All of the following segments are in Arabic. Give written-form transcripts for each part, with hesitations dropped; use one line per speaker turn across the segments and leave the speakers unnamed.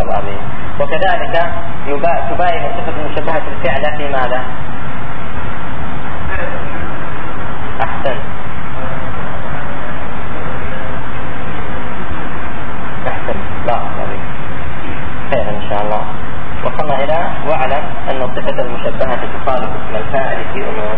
الله به. وكذلك تباين الصفة المشبهة الفعل في ماذا؟ أحسن بارك الله فيك. خير إن شاء الله. وصلنا إلى واعلم أن الصفة المشبهة تخالف اسم الفاعل في أمور.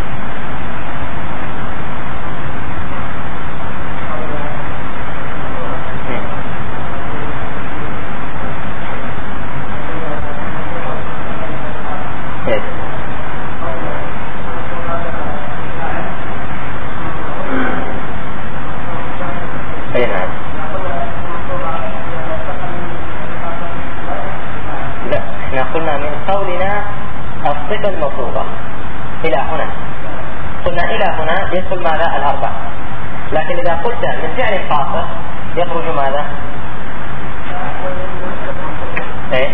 قلنا من قولنا الصفة المفروضة إلى هنا، قلنا إلى هنا يدخل ماذا؟ الأربع. لكن إذا قلت من فعل قاصر يخرج ماذا؟ إيه؟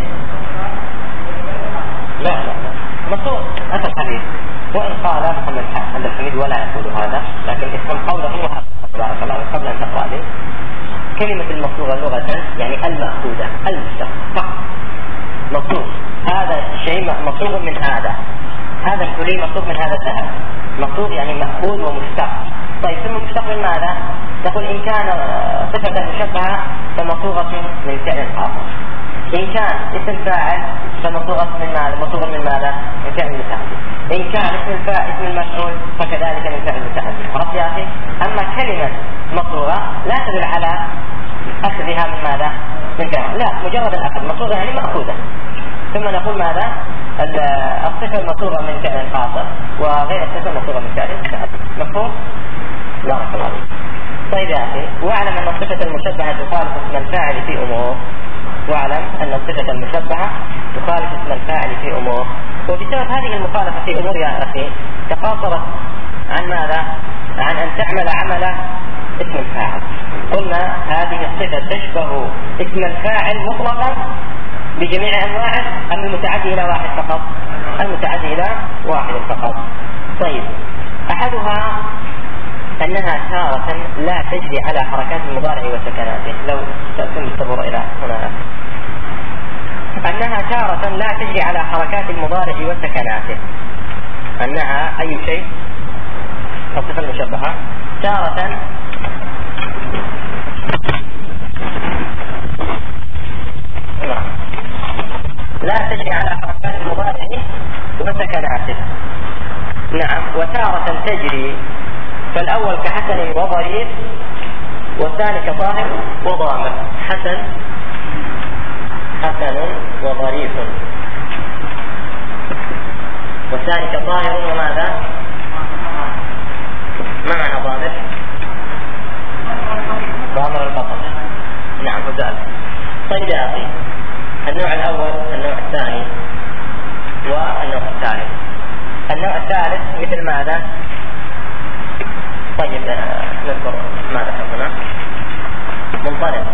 لا مفروض أخي الحبيب. وإن قال محمد عبد الحميد ولا يقول هذا، لكن اسم قوله هو هذا. بارك الله قبل أن تقرأ لي كلمة المفروضة لغة يعني المأخوذة، المستقى مطلوب. هذا الشيء مطلوب من هذا الحلي مطلوب من هذا الذهب. مطلوب يعني مأخوذ ومشتق. طيب ثم مشتق من ماذا؟ نقول إن كان صفة مشبهة فمطلوبة من فعل آخر. إن كان اسم فاعل فمطلوبة من ماذا؟ مطلوب من ماذا؟ من فعل متعدي. إن كان اسم المفعول فكذلك من فعل متعدي. عرفت يا أخي؟ أما كلمة مطلوبة لا تدل على أخذها من ماذا؟ من فعل. لا، مجرد الأخذ. مطلوبة يعني مأخوذة. ثم نقول ماذا؟ الصفة المطلوبة من فعل قاصر وغير الصفة المطلوبة من فعل متعدي. مفهوم؟ بارك الله فيك. طيب يا أخي، واعلم أن الصفة المشبهة تخالف اسم الفاعل في أمور. واعلم أن الصفة المشبهة تخالف اسم الفاعل في أمور. وبسبب هذه المخالفة في أمور يا أخي تقاصرت عن ماذا؟ عن أن تعمل عمل اسم الفاعل. قلنا هذه الصفة تشبه اسم الفاعل مطلقا بجميع أنواعه أم المتعدي إلى واحد فقط؟ المتعدي إلى واحد فقط. طيب، أحدها أنها تارة لا تجري على حركات المضارع وسكناته. لو تأتون بالصبر إلى هنا، أنها تارة لا تجري على حركات المضارع وسكناته. أنها أي شيء؟ الصفة المشبهة تارة لا تجري على حركات المضارع وسكناته. نعم. وتارة تجري، فالأول كحسن وضرير، والثاني كطاهر وضامر. حسن وضريف، والثاني كطاهر وماذا؟ ما معنى ضامر؟ ضامر البطن. نعم وزال. طيب يا أخي، النوع الأول، النوع الثاني، والنوع الثالث. النوع الثالث مثل ماذا؟ طيب نذكر ماذا حصلنا. منطلق.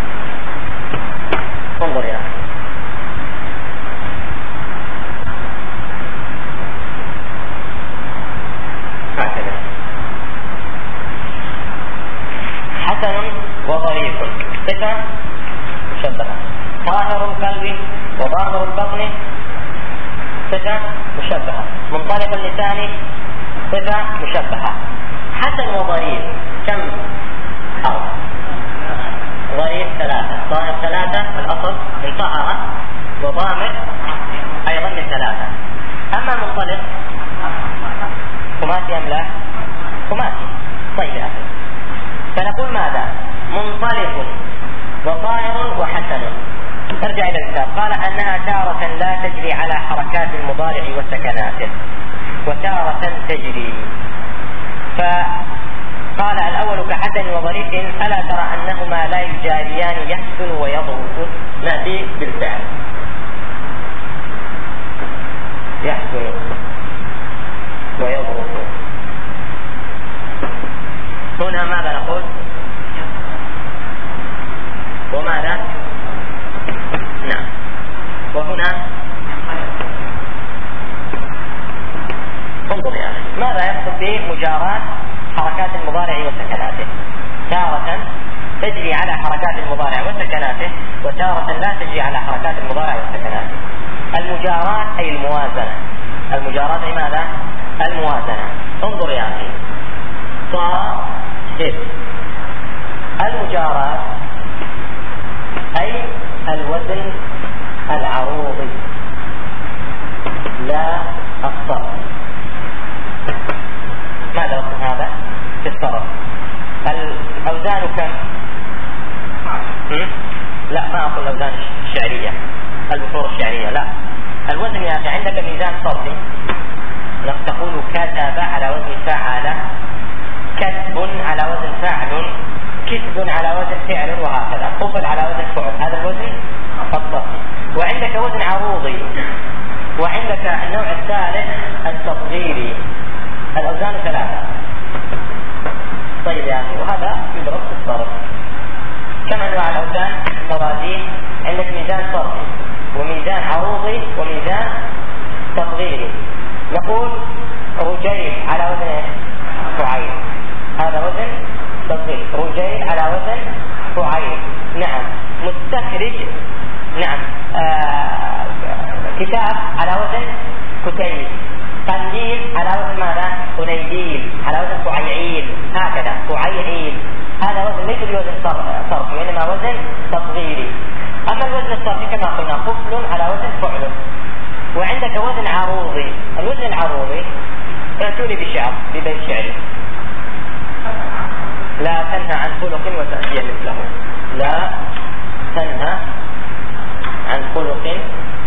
انظر يا أخي، هكذا حسن وظريف صفة مشبهة. طاهر القلب وضامر البطن صفة مشبهة. منطلق اللسان صفة مشبهة. حسن وضريف كم حرف؟ ضريف 3، طاهر 3 الأصل من طهر، وضامر أيضا من 3. أما منطلق خماسي أم لا؟ خماسي. طيب يا أخي، فنقول ماذا؟ منطلق وطاهر وحسن. ارجع إلى الكتاب. قال أنها تارة لا تجري على حركات المضارع وسكناته، وتارة تجري. فقال الأول كحسن وضريف، ألا ترى أنهما لا يجاريان يحسن ويضرب؟ نأتي بالفعل يحسن ويضرب. هنا ماذا نقول؟ وماذا؟ نعم. وهنا انظر يا أخي، ماذا يقصد بمجاراة حركات المضارع وسكناته؟ تارة تجري على حركات المضارع وسكناته، وتارة لا تجري على حركات المضارع وسكناته. المجارات أي الموازنة. المجارات أي ماذا؟ الموازنة. انظر يا أخي، صاحب المجارات أي الوزن العروضي لا الصرف. ماذا وصف هذا في الصرف؟ الأوزان كم؟ لا، ما أقول الأوزان الشعرية، البحور الشعرية، لا. الوزن يا أخي عندك ميزان صرفي، تقول كتب على وزن فعل، كتب على وزن فعل، كتب على وزن فعل، وهكذا. قفل على وزن فعل، هذا الوزن الصرفي. وعندك وزن عروضي، وعندك النوع الثالث التصغيري. الأوزان ثلاثة. طيب يا أخي، وهذا يدرس في الصرف. كم أنواع الأوزان؟ موازين. عندك ميزان صرفي، وميزان عروضي، وميزان تصغيري. نقول رجيل على وزن فعيل، هذا وزن تصغير. رجيل على وزن فعيل، نعم. مستخرج، نعم. كتاب على وزن كتيب. قنديل على وزن ماذا؟ قنيديل، على وزن فعيعيل، هكذا فعيعيل. هذا وزن ليس بوزن صرفي، وإنما وزن تصغيري. أما الوزن الصرفي كما قلنا قفل على وزن فعل. وعندك وزن عروضي. الوزن العروضي ائتوني بشعر، ببيت شعري: لا تنهى عن خلق وتأتي مثله. لا تنهى عن خلق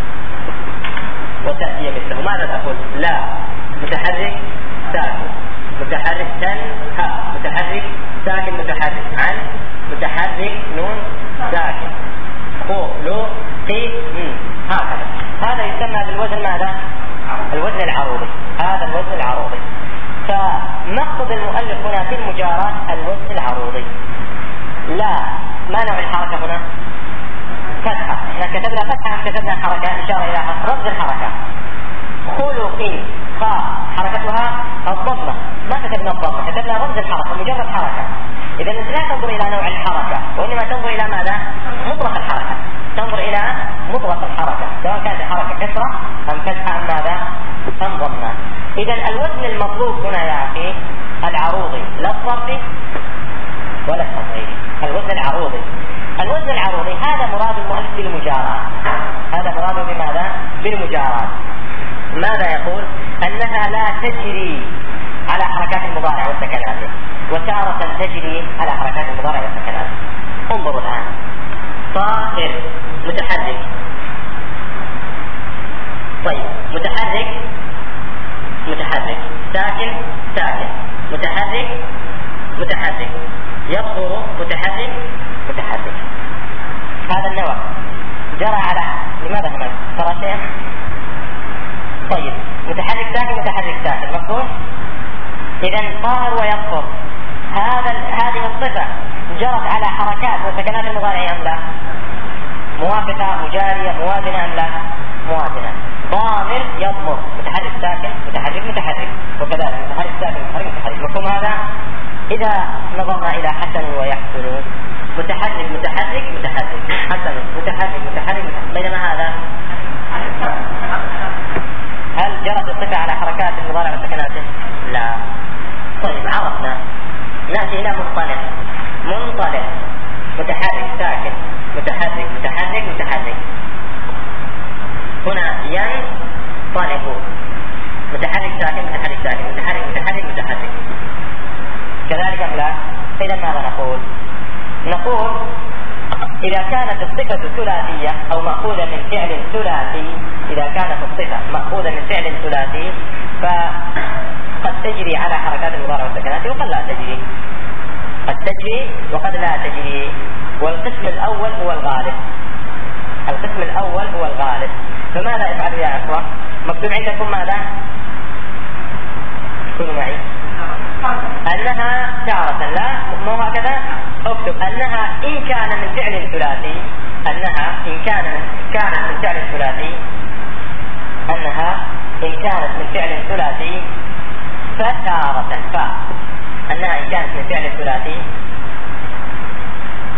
وتأتي مثله. ماذا تقول؟ لا متحرك ساكن، متحرك تنهى، متحرك ساكن، متحرك عن، متحرك نون ساكن، خلق، هكذا. هذا يسمى بالوزن ماذا؟ الوزن العروضي. هذا الوزن العروضي. فنقصد المؤلف هنا في المجارات الوزن العروضي. لا، ما نوع الحركة هنا؟ فتحة. احنا كتبنا فتحة، كتبنا حركة إشارة إلى رمز الحركة. خلق، خاء حركتها الضمة، ما كتبنا الضمة، كتبنا رمز الحركة، مجرد حركة. إذا أنت لا تنظر إلى نوع الحركة، وإنما تنظر إلى ماذا؟ مطلق الحركة. تنظر إلى مطلق الحركة، سواء كانت الحركة كسرة أم فتحة أم ماذا؟ أم ضمة. إذا الوزن المطلوب هنا يا أخي العروضي، لا الصرفي ولا التصغيري. الوزن العروضي. الوزن العروضي هذا مراد المؤلف بالمجارات. هذا مراد بماذا؟ بالمجارات. ماذا يقول؟ أنها لا تجري على حركات المضارع وسكناته، وتارة تجري على حركات المضارع وسكناته. انظروا الآن: صاخر متحرك. طيب، متحرك متحرك، ساكن ساكن، متحرك متحرك، يصغر متحرك متحرك. هذا النوع جرى على، لماذا هناك ترى شيء؟ طيب، متحرك ساكن متحرك ساكن، مفهوم؟ إذا صار ويصغر، هذه الصفة جرت على حركات وسكنات المضارع أم لا؟ موافقة، مجارية، موازنة أم لا؟ موازنة. ضامر يضمر، متحرك ساكن متحرك متحرك، وكذلك متحرك ساكن متحرك متحرك. مفهوم هذا؟ إذا نظرنا إلى حسن ويحسن، متحرك متحرك متحرك، حسن متحرك متحرك متحرك. بينما هذا هل جرت الصفة على حركات المضارع وسكناته؟ لا. طيب، عرفنا. نأتي إلى منطلق. منطلق متحرك ساكن متحرك متحرك متحرك. هنا ينطلق، متحرك ساكن متحرك ساكن، متحرك متحرك متحرك. كذلك أم لا؟ إذا ماذا نقول؟ نقول إذا كانت الصفة ثلاثية أو مأخوذة من فعل ثلاثي، إذا كانت الصفة مأخوذة من فعل ثلاثي فقد تجري على حركات المضارع والسكنات، وقد لا تجري. قد تجري وقد لا تجري. والقسم الأول هو الغالب. القسم الأول هو الغالب. فماذا يفعل يا أخوة؟ مكتوب عندكم ماذا؟ كونوا معي. أنها تارة، لا مو هكذا، اكتب أنها إن كان من فعل ثلاثي، أنها إن كانت من فعل ثلاثي، أنها إن كانت من فعل ثلاثي فتارة، أنها إن كانت من فعل ثلاثي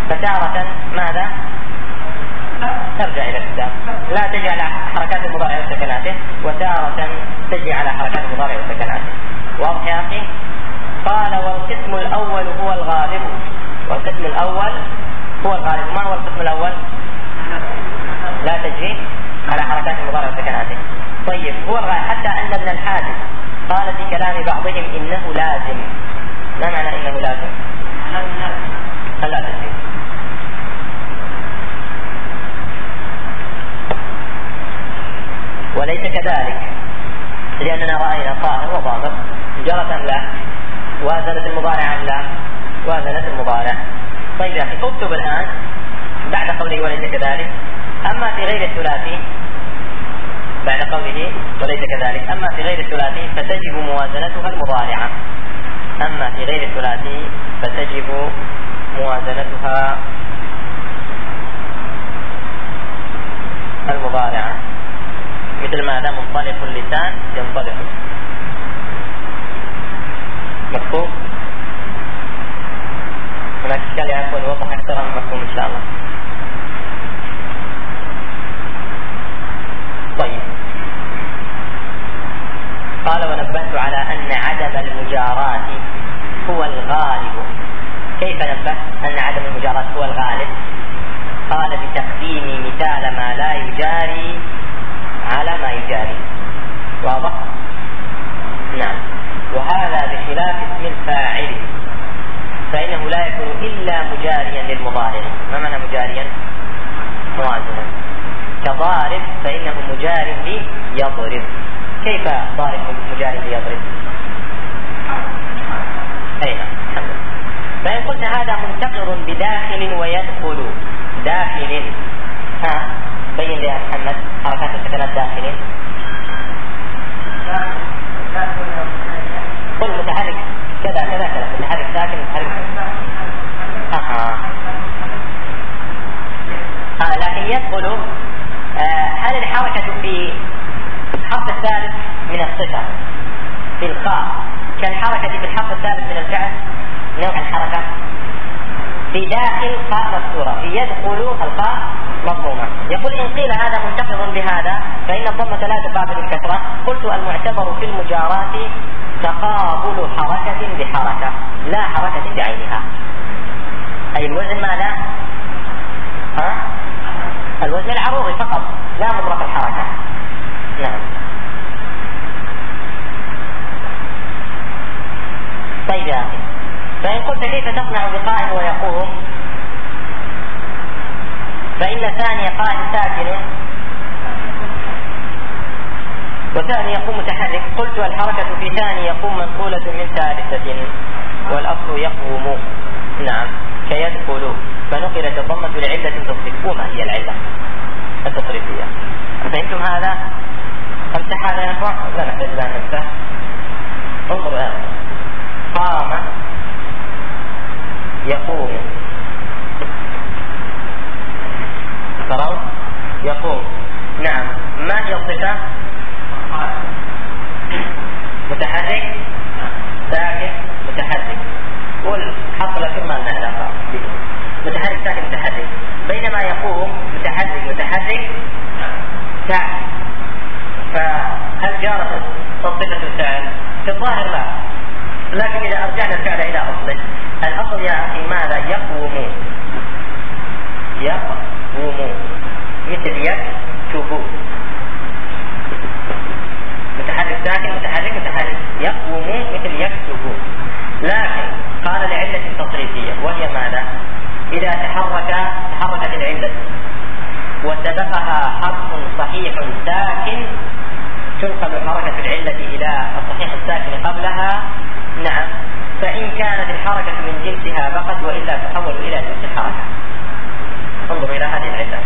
فتارة ماذا؟ ترجع إلى الكتاب، لا تجي على حركات المضارع وسكناته، وتارة تجي على حركات المضارع وسكناته. واضح يا أخي؟ قال والقسم الأول هو الغالب. والقسم الأول هو الغالب. ما هو القسم الأول؟ لا تجري على حركات المضارع وسكناته. طيب هو الغالب، حتى أن ابن الحاجب قال في كلام بعضهم إنه لازم. ما معنى إنه لازم؟ لا تجري. وليس كذلك، لأننا رأينا طاهر وضابط جرت أم لا، وازنت المضارع أم لا، وازنت المضارع. طيب يا أخي اكتب الآن بعد قوله وليس كذلك، أما في غير الثلاثي، بعد قوله وليس كذلك، أما في غير الثلاثي فتجب موازنتها المضارعة. أما في غير الثلاثي فتجب موازنتها المضارعة، مثل ماذا؟ منطلق اللسان ينطلق. مفهوم؟ هناك إشكال يا أخوان يوضح أكثر عن مفهوم إن شاء الله. طيب قال ونبهت على أن عدم المجاراة هو الغالب. كيف نبه أن عدم المجاراة هو الغالب؟ قال بتقديم مثال ما لا يجاري على ما يجاري. واضح؟ نعم. وهذا بخلاف اسم الفاعل، فإنه لا يكون إلا مجاريا للمضارع. ما معنى مجاريا؟ موازنا. كضارب فإنه مجار ليضرب. كيف ضارب مجار ليضرب؟ أين؟ الحمد لله. فإن قلت هذا منتقر بداخل ويدخل. داخل، ها بين لي يا محمد حركات السكنات داخل. قل متحرك كذا كذا كذا، متحرك ساكن متحرك. لكن يدخل، هل الحركة في الحرف الثالث من الصفة في القاء كالحركة في الحرف الثالث من الفعل؟ نوع الحركة في داخل قاء مكسورة، في يدخل القاء مضمومة. يقول إن قيل هذا منتقض بهذا فإن الضمة لا تقابل الكسرة. قلت المعتبر في المجارات تقابل حركة بحركة لا حركة بعينها. أي الوزن ماذا؟ الوزن العروضي فقط لا مطلق الحركة. نعم. طيب يا أخي، فإن قلت كيف تصنع بقائم ويقوم؟ فإن ثاني قائم ساكن وثاني يقوم متحرك. قلت الحركة في ثاني يقوم منقولة من ثالثة والأصل يقوم. نعم. كيدخل فنقلت الضمة لعلة تصريف. وما هي العلة التصريفية؟ فهمتم هذا؟ امسح هذا يا أخوان؟ لا نحتاج لا نمسح. انظر الآن. قام يقوم، ترون؟ يقوم. نعم. ما هي الصفة؟ متحرك ساكن متحرك. والحرف الأخير ما لنا علاقة به. متحرك ساكن متحرك. بينما يقوم متحرك متحرك ساكن. فهل جارت صفة الفعل؟ في الظاهر لا، لكن إذا أرجعنا الفعل إلى أصله، الأصل يا أخي ماذا؟ يقوم. يقوم مثل يكتب. متحرك ساكن متحرك متحرك. يقوم مثل يكتب. لكن قال لعلة تصريفية وهي ماذا؟ إذا تحركت العلة وسبقها حرف صحيح ساكن تنقل حركة العلة إلى الصحيح الساكن قبلها. نعم. فإن كانت الحركة من جنسها بقت، وإلا تحول إلى جنس الحركة. انظروا إلى هذه العلة.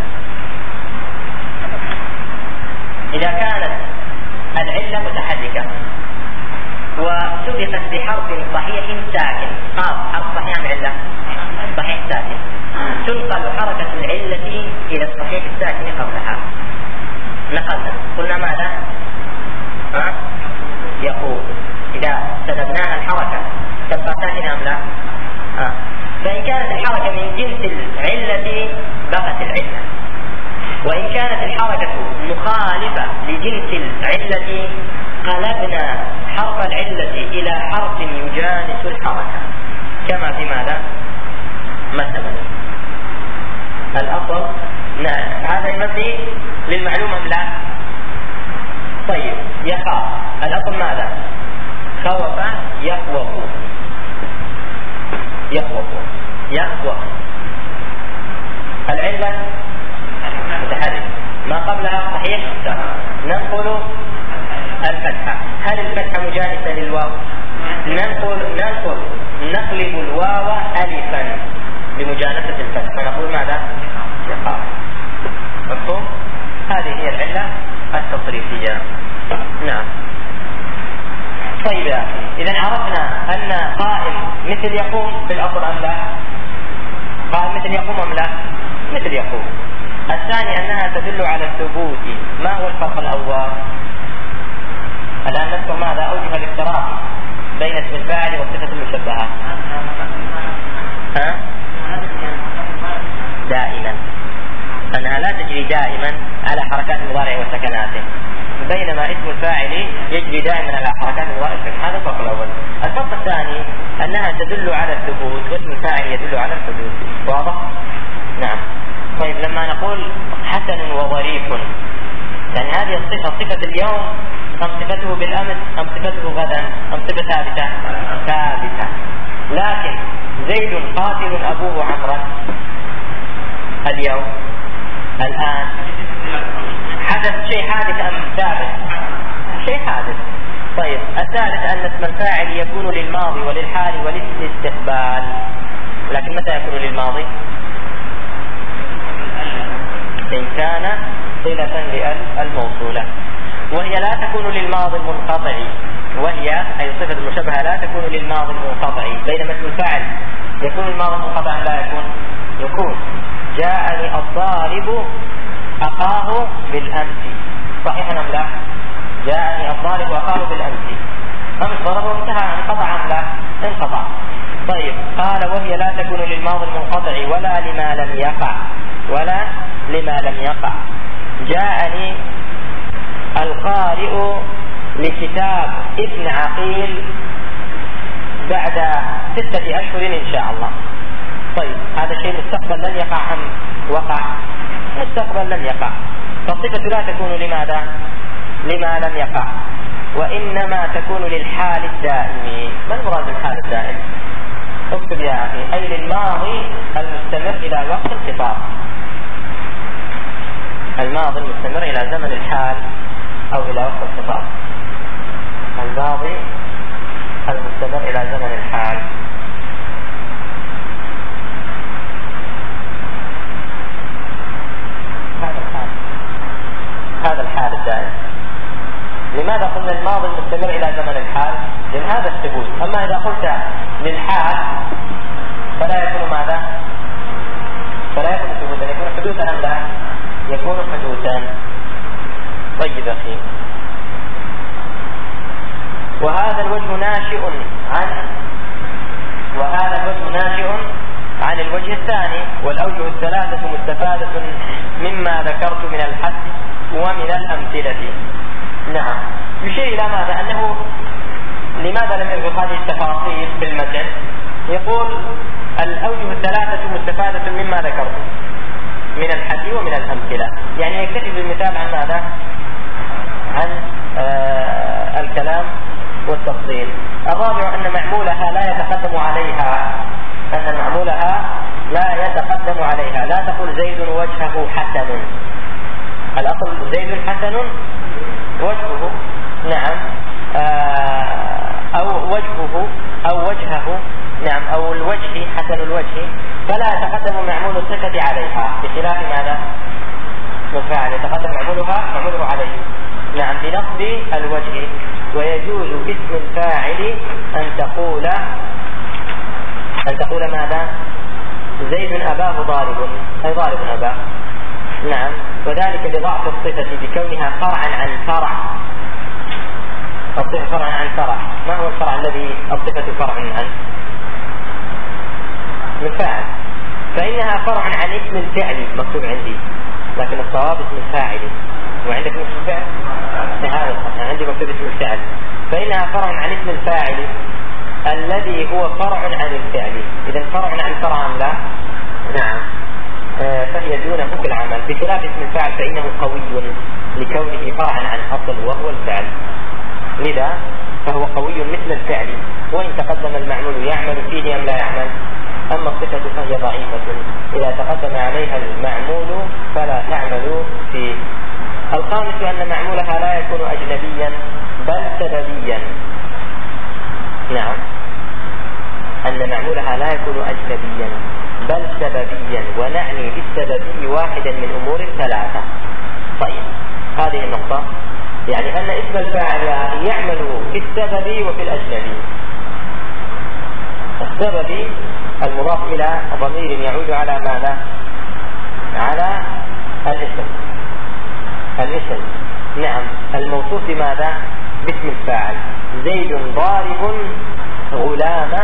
إذا كانت العلة متحركة وسبقت بحرف صحيح ساكن، حرف صحيح عن علة صحيح ساكن، تنقل حركة العلة إلى الصحيح الساكن قبلها. نقلنا قلنا ماذا؟ يقول إذا سببناها الحركة تبقى ساكنة أم لا؟ فإن كانت الحركة من جنس بقت العلة. وإن كانت الحركة مخالفة لجنس العلة قلبنا حرف العلة إلى حرف يجانس الحركة، كما في ماذا؟ مثلا الأصل هذا المبني للمعلوم أم لا؟ طيب يخاف، الأصل ماذا؟ خوف يخوف، يخوف يخوف. العلة متحرك ما قبلها صحيح، ننقل الفتحة. هل الفتحة مجانسة للواو؟ نقلب الواو ألفا بمجانسة الفتح فنقول ماذا؟ يخاف. مفهوم؟ هذه هي العلة التصريفية. نعم. طيب يا أخي، إذا عرفنا أن قائم مثل يقوم في الأصل أم لا؟ قائم مثل يقوم أم لا؟ مثل يقوم. الثاني أنها تدل على الثبوت. ما هو الفرق الأول؟ الآن نذكر ماذا؟ أوجه الافتراق بين اسم الفاعل والصفة المشبهة. دائما أنها لا تجري دائما على حركات المضارع وسكناته، بينما اسم الفاعل يجري دائما على حركات المضارع والسكن. هذا الفرق الأول. الفرق الثاني أنها تدل على الثبوت واسم الفاعل يدل على الحدوث. واضح؟ نعم. طيب لما نقول حسن وظريف، يعني هذه الصفة صفة اليوم أم صفته بالأمس أم صفته غدا أم صفة ثابتة؟ ثابتة. لكن زيد قاتل أبوه عمرا اليوم الآن حدث شيء حادث أم ثابت؟ شيء حادث. طيب الثالث أن اسم الفاعل يكون للماضي وللحال وللاستقبال، لكن متى يكون للماضي؟ إن كان صلة للموصولة، وهي لا تكون للماضي المنقطع، وهي أي صفة المشبهة لا تكون للماضي المنقطع، بينما اسم الفاعل يكون الماضي المنقطع لا يكون. جاءني الضارب أخاه بالأمس، صحيح أم لا؟ جاءني الضارب أخاه بالأمس، أمس ضربه انتهى، انقطع أم لا؟ انقطع. طيب قال وهي لا تكون للماضي المنقطع ولا لما لم يقع، ولا لما لم يقع. جاءني القارئ لكتاب ابن عقيل بعد 6 أشهر إن شاء الله. طيب هذا شيء مستقبل لم يقع أم وقع؟ مستقبل لم يقع، فالصفة لا تكون لماذا؟ لما لم يقع، وإنما تكون للحال الدائم. ما المراد بالحال الدائم؟ اكتب يا أخي، أي للماضي المستمر إلى وقت الخطاب، الماضي المستمر إلى زمن الحال أو إلى وقت الخطاب. الماضي المستمر إلى زمن الحال. هذا الحال الدائم. لماذا قلنا الماضي المستمر إلى زمن الحال؟ لأن هذا الثبوت. أما إذا قلت للحال فلا يكون ماذا؟ فلا يكون ثبوتا، يكون حدوثا أم لا؟ يكون حدوثا. طيب أخي، وهذا الوجه ناشئ عن الوجه الثاني، والأوجه الثلاثة مستفادة مما ذكرت من الحد ومن الأمثلة. نعم. يشير إلى ماذا؟ أنه لماذا لم يذكر هذه التفاصيل في المتن؟ يقول الأوجه الثلاثة مستفادة مما ذكرت من الحد ومن الأمثلة، يعني يكتفي بالمثال عن ماذا؟ عن الكلام والتفصيل. الرابع أن معمولها لا يتقدم عليها، لا تقول زيد وجهه حسن، الأصل زيد حسن وجهه، نعم، أو وجهه أو وجهه، نعم، أو الوجه حسن الوجه، فلا يتقدم معمول الصفة عليها، بخلاف ماذا؟ مفاعل يتقدم معموله عليه، نعم، بنصب الوجه. ويجوز باسم الفاعل أن تقول ماذا؟ زيد أباه ضارب، أي ضارب أباه، نعم، وذلك لضعف الصفة بكونها فرعا عن فرع. الصفة فرعا عن فرع. ما هو الفرع الذي الصفة فرع عنه؟ مفاعل. فإنها فرع عن اسم الفعل مكتوب عندي، لكن الصواب اسم الفاعل. وعندك اسم الفعل؟ هذا عندي مكتوب اسم الفعل. فإنها فرع عن اسم الفاعل الذي هو فرع عن الفعل. إذا فرع عن فرع أم لا؟ نعم. فهي دونه في العمل، بخلاف اسم الفاعل فإنه قوي لكونه فرعا عن أصل وهو الفعل، لذا فهو قوي مثل الفعل وإن تقدم المعمول يعمل فيه أم لا يعمل. أما الصفة فهي ضعيفة، إذا تقدم عليها المعمول فلا تعمل فيه. الخامس أن معمولها لا يكون أجنبيا بل سببيا. نعم، أن معمولها لا يكون أجنبيا بل سببيا، ونعني بالسببي واحدا من أمور ثلاثة. طيب، هذه النقطة يعني أن اسم الفاعل يعمل في السبب وفي الأجنبي. السبب المضاف إلى ضمير يعود على ماذا؟ على الاسم. نعم، الموصوف بماذا؟ باسم الفاعل. زيد ضارب غلامه.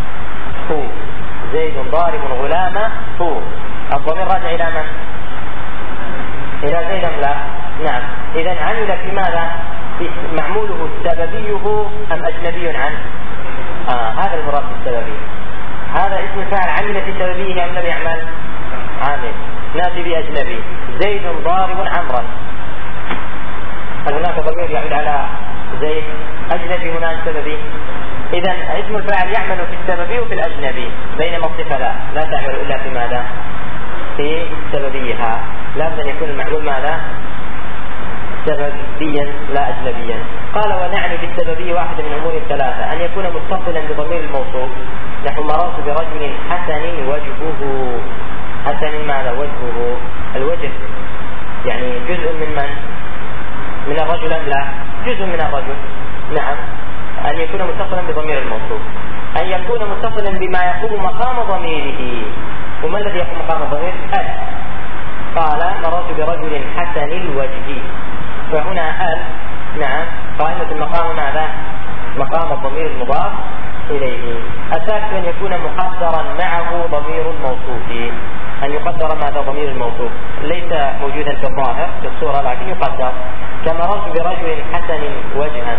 زيد ضارب غلامه. الضمير راجع إلى من؟ إلى زيد أم لا؟ نعم. إذن عمل في ماذا؟ معموله سببيه أم أجنبي عنه؟ هذا المراد بالسببي. هذا اسم الفاعل عمل في سببيه أم لم يعمل؟ عامل. ناتي بأجنبي. زيد ضارب عمرا. هل هناك ضمير يعود على زيد؟ أجنبي هنا سببي. إذن اسم الفاعل يعمل في السببي وفي الأجنبي، بينما الصفة لا تعمل إلا في ماذا؟ في سببيها. لابد أن يكون المعمول ماذا؟ سببيا لا أجنبيا. قال ونعني بالسببي واحد من أمور ثلاثة: أن يكون متصلا بضمير الموصوف، نحو مررت برجل حسن وجهه. حسن ماذا؟ وجهه. الوجه يعني جزء من الرجل أم لا؟ جزء من الرجل. نعم. أن يكون متصلا بضمير الموصوف، أن يكون متصلا بما يقوم مقام ضميره. وما الذي يقوم مقام الضمير؟ قال مررت برجل حسن الوجه، فهنا نعم قائمة المقام ماذا؟ مقام الضمير المضاف إليه. الثالث أن يكون مقدرا معه ضمير الموصوف، أن يقدر ماذا؟ ضمير الموصوف ليس موجودا في الظاهر في الصورة لكن يقدر، كمررت برجل حسن وجها.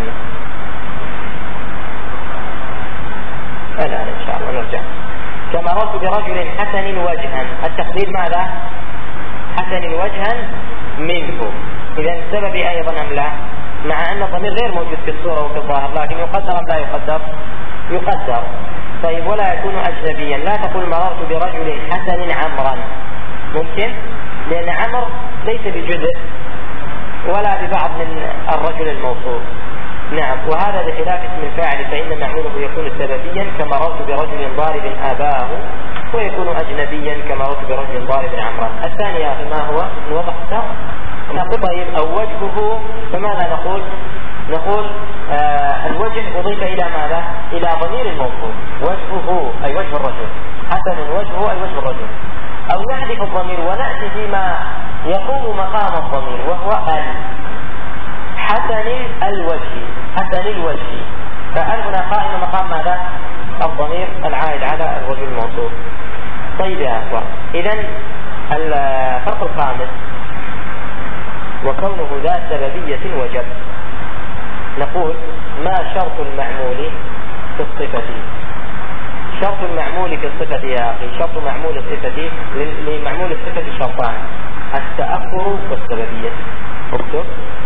الآن إن شاء الله نرجع. كمررت برجل حسن وجها، التقدير ماذا؟ حسن وجها منه. إذا السبب أيضا أم لا؟ مع أن الضمير غير موجود في الصورة وفي الظاهر، لكن يقدر أم لا يقدر؟ يقدر. طيب، ولا يكون أجنبيا. لا تقول مررت برجل حسن عمرا، ممكن، لأن عمر ليس بجزء ولا ببعض من الرجل الموصوف. نعم. وهذا بخلاف اسم الفاعل، فإن معموله يكون سببيا كمررت برجل ضارب أباه، ويكون أجنبيا كمررت برجل ضارب عمرا. الثاني يا أخي ما هو؟ نوضح نقول طيب أو وجهه، فماذا نقول؟ نقول الوجه أضيف إلى ماذا؟ إلى ضمير الموصوف. وجهه أي وجه الرجل، حسن وجهه أي وجه الرجل. أو نحذف الضمير ونأتي بما يقوم مقام الضمير وهو حسن الوجه. حسن الوجه، فأل هنا قائم مقام ماذا؟ الضمير العائد على الرجل الموصوف. طيب يا أخوان، إذن الفرق الخامس وكونه ذا سببية وجب. نقول ما شرط المعمول في الصفة؟ شرط المعمول في الصفة يا أخي، شرط معمول الصفة لمعمول الصفة شرطان: التأخر والسببية. اكتب: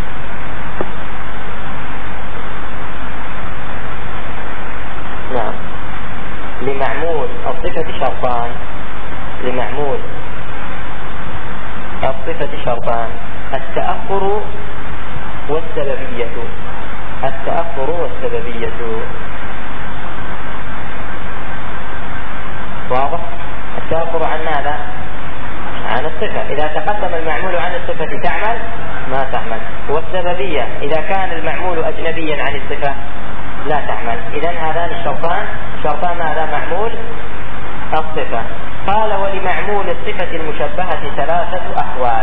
نعم، لمعمول الصفة شرطان. لمعمول الصفة شرطان: التأخر والسببية. التأخر والسببية. واضح؟ التأخر عن ماذا؟ عن الصفة. إذا تقدم المعمول عن الصفة تعمل؟ ما تعمل. والسببية إذا كان المعمول أجنبيا عن الصفة لا تعمل. إذن هذان الشرطان شرطان ماذا؟ معمول الصفة. قال: ولمعمول الصفة المشبهة ثلاثة أحوال.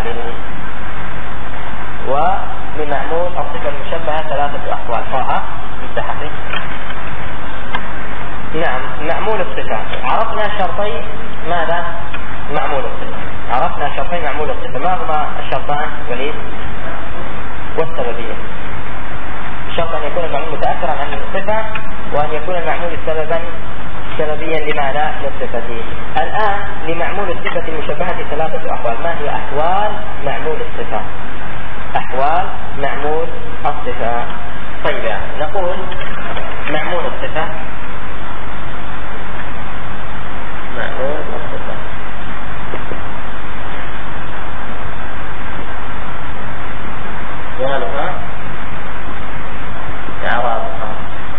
ولمعمول الصفة المشبهة ثلاثة أحوال. طه بالتحقيق. نعم، معمول الصفة عرفنا شرطي ماذا؟ معمول الصفة. عرفنا شرطين معمول الصفة، ما هما الشرطان وليد؟ والسببية. الشرط أن يكون المعمول متأثرا عن الصفة، وأن يكون المعمول سببيا لماذا؟ للصفة. الآن لمعمول الصفة المشبهة 3 أحوال. ما هي أحوال معمول الصفة؟ أحوال معمول الصفة. طيب نقول معمول الصفة، معمول الصفة سؤالها إعرابها.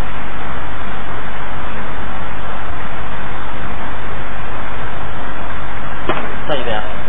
طيب يا أخي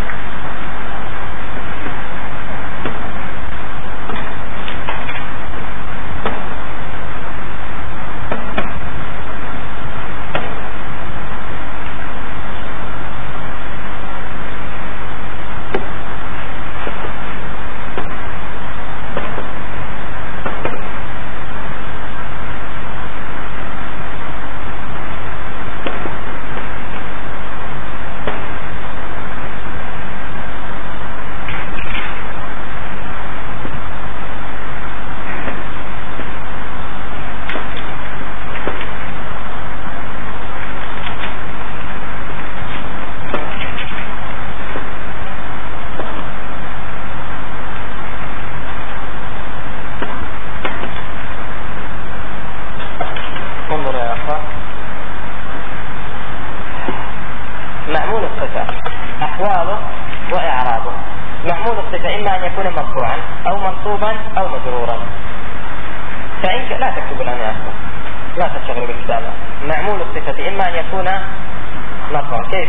إما أن يكون مرفوعا أو منصوبا أو مجرورا. فإن لا تكتب الآن يا أخوة، لا تشتغلوا بالكتابة. معمول الصفة إما أن يكون مرفوعا. كيف؟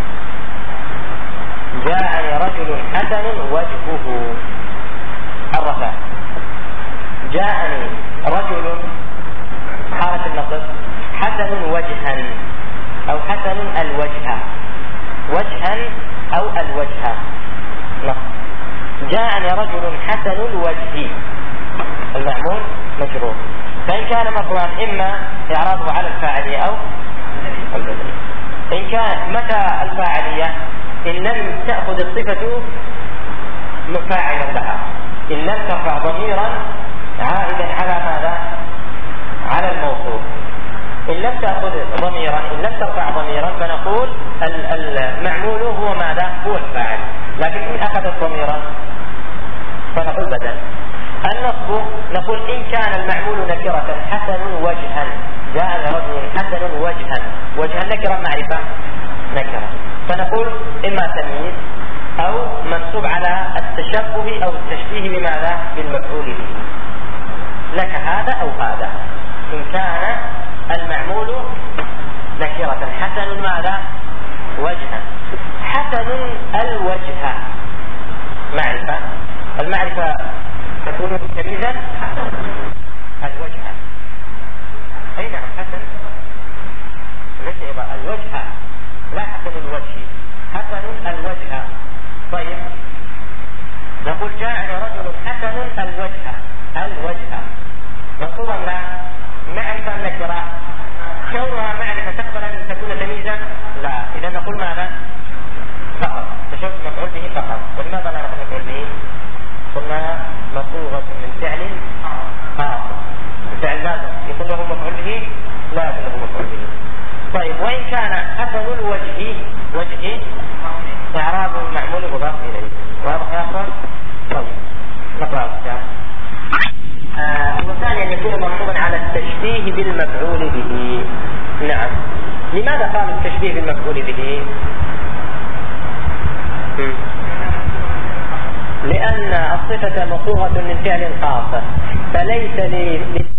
جاءني رجل حسن وجهه الرفع. جاءني رجل حالة النصب حسن وجها أو حسن الوجه، وجها أو الوجه نصب. جاءني رجل حسن الوجه، المعمول مجرور. فإن كان مرفوعا إما إعرابه على الفاعلية أو البدل. إن كان متى الفاعلية؟ إن لم تأخذ الصفة فاعلا لها، إن لم ترفع ضميرا عائدا على ماذا؟ على الموصوف. إن لم تأخذ ضميرا، إن لم ترفع ضميرا، فنقول المعمول هو ماذا؟ هو الفاعل. لكن إن أخذت ضميرا فنقول بدل. النصب نقول إن كان المعمول نكرة حسن وجها، جاء رجل حسن وجها، وجها نكرة معرفة نكرة، فنقول إما تمييز أو منصوب على التشبه أو التشبيه بماذا؟ بالمفعول به. لك هذا أو هذا. إن كان المعمول نكرة حسن ماذا؟ وجها. حسن الوجه معرفة، المعرفة تكون تمييزا الوجه. أي نعم حسن الوجه، لا حسن الوجه، حسن الوجه. طيب نقول جاءني رجل حسن الوجه، الوجه مطلوبا لا معرفة نكرة، كونها معرفة تقبل أن تكون تمييزا؟ لا. إذا نقول ماذا؟ فقط تشوف مفعول به فقط. ولماذا لا نقول مفعول به؟ قلنا مصوغة من فعل خاص، الفعل لازم يكون له مفعول به، لا يكون له مفعول به. طيب وإن كان حسن الوجه، وجه إعراب المعمول مضاف إليه. واضح يا أخوان؟ طيب نقرأ الكتاب. والثاني أن يكون منصوبا على التشبيه بالمفعول به. نعم. لماذا قال التشبيه بالمفعول به؟ لأن الصفة مصوغة من فعل خاص، فليس